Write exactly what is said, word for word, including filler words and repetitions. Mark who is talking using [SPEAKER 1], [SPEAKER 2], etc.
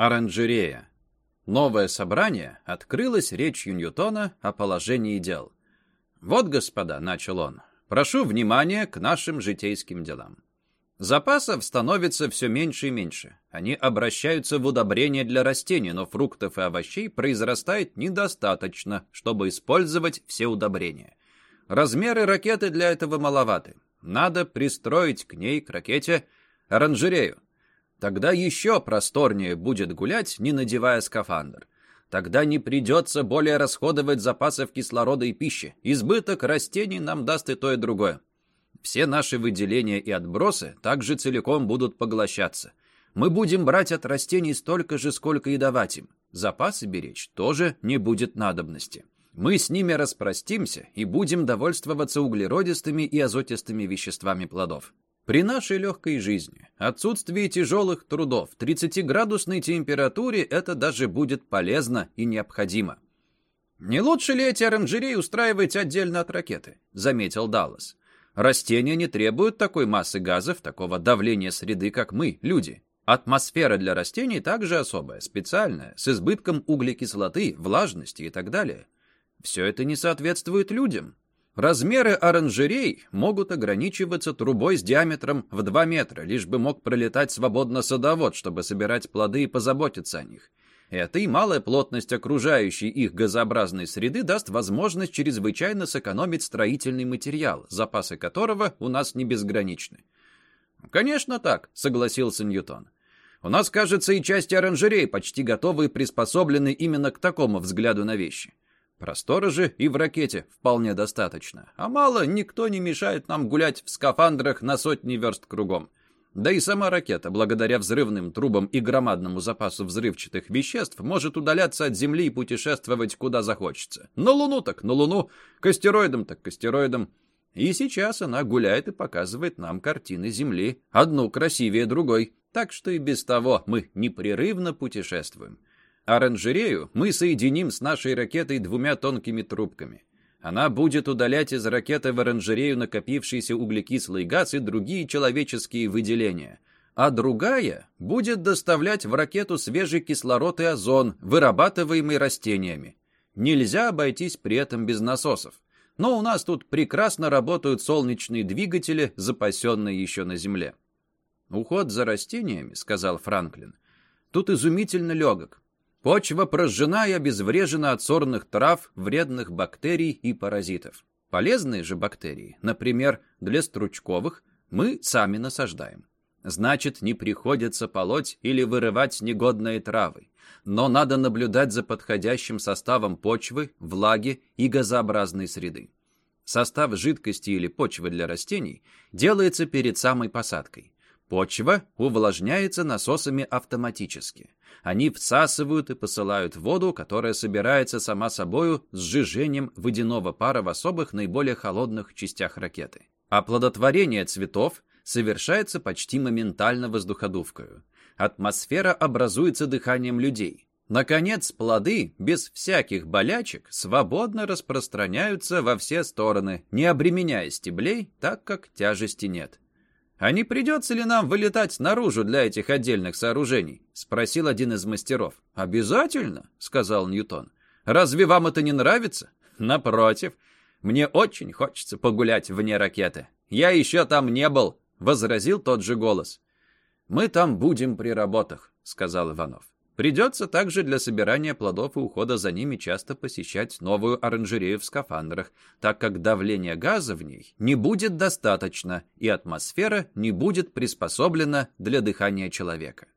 [SPEAKER 1] Оранжерея. Новое собрание открылось речью Ньютона о положении дел. «Вот, господа», — начал он, — «прошу внимания к нашим житейским делам. Запасов становится все меньше и меньше. Они обращаются в удобрения для растений, но фруктов и овощей произрастает недостаточно, чтобы использовать все удобрения. Размеры ракеты для этого маловаты. Надо пристроить к ней, к ракете, оранжерею. Тогда еще просторнее будет гулять, не надевая скафандр. Тогда не придется более расходовать запасов кислорода и пищи. Избыток растений нам даст и то, и другое. Все наши выделения и отбросы также целиком будут поглощаться. Мы будем брать от растений столько же, сколько и давать им. Запасы беречь тоже не будет надобности. Мы с ними распростимся и будем довольствоваться углеродистыми и азотистыми веществами плодов. При нашей легкой жизни, отсутствии тяжелых трудов, тридцатиградусной температуре это даже будет полезно и необходимо. «Не лучше ли эти оранжереи устраивать отдельно от ракеты?» — заметил Даллас. «Растения не требуют такой массы газов, такого давления среды, как мы, люди. Атмосфера для растений также особая, специальная, с избытком углекислоты, влажности и так далее. Все это не соответствует людям. Размеры оранжерей могут ограничиваться трубой с диаметром в два метра, лишь бы мог пролетать свободно садовод, чтобы собирать плоды и позаботиться о них. Это и малая плотность окружающей их газообразной среды даст возможность чрезвычайно сэкономить строительный материал, запасы которого у нас не безграничны». «Конечно так», — согласился Ньютон. «У нас, кажется, и части оранжерей почти готовы и приспособлены именно к такому взгляду на вещи. Простора же и в ракете вполне достаточно. А мало, никто не мешает нам гулять в скафандрах на сотни верст кругом. Да и сама ракета, благодаря взрывным трубам и громадному запасу взрывчатых веществ, может удаляться от Земли и путешествовать куда захочется. На Луну так на Луну, к астероидам так к астероидам. И сейчас она гуляет и показывает нам картины Земли, одну красивее другой. Так что и без того мы непрерывно путешествуем. Оранжерею мы соединим с нашей ракетой двумя тонкими трубками. Она будет удалять из ракеты в оранжерею накопившийся углекислый газ и другие человеческие выделения. А другая будет доставлять в ракету свежий кислород и озон, вырабатываемый растениями. Нельзя обойтись при этом без насосов. Но у нас тут прекрасно работают солнечные двигатели, запасенные еще на Земле. «Уход за растениями, — сказал Франклин, — тут изумительно легок. Почва прожжена и обезврежена от сорных трав, вредных бактерий и паразитов. Полезные же бактерии, например, для стручковых, мы сами насаждаем. Значит, не приходится полоть или вырывать негодные травы. Но надо наблюдать за подходящим составом почвы, влаги и газообразной среды. Состав жидкости или почвы для растений делается перед самой посадкой. Почва увлажняется насосами автоматически. Они всасывают и посылают воду, которая собирается сама собою с сжижением водяного пара в особых наиболее холодных частях ракеты. Оплодотворение цветов совершается почти моментально воздуходувкою. Атмосфера образуется дыханием людей. Наконец, плоды, без всяких болячек, свободно распространяются во все стороны, не обременяя стеблей, так как тяжести нет. «А не придется ли нам вылетать наружу для этих отдельных сооружений?» — спросил один из мастеров. «Обязательно», — сказал Ньютон. «Разве вам это не нравится?» «Напротив, мне очень хочется погулять вне ракеты. Я еще там не был», — возразил тот же голос. «Мы там будем при работах», — сказал Иванов. «Придется также для собирания плодов и ухода за ними часто посещать новую оранжерею в скафандрах, так как давление газа в ней не будет достаточно, и атмосфера не будет приспособлена для дыхания человека».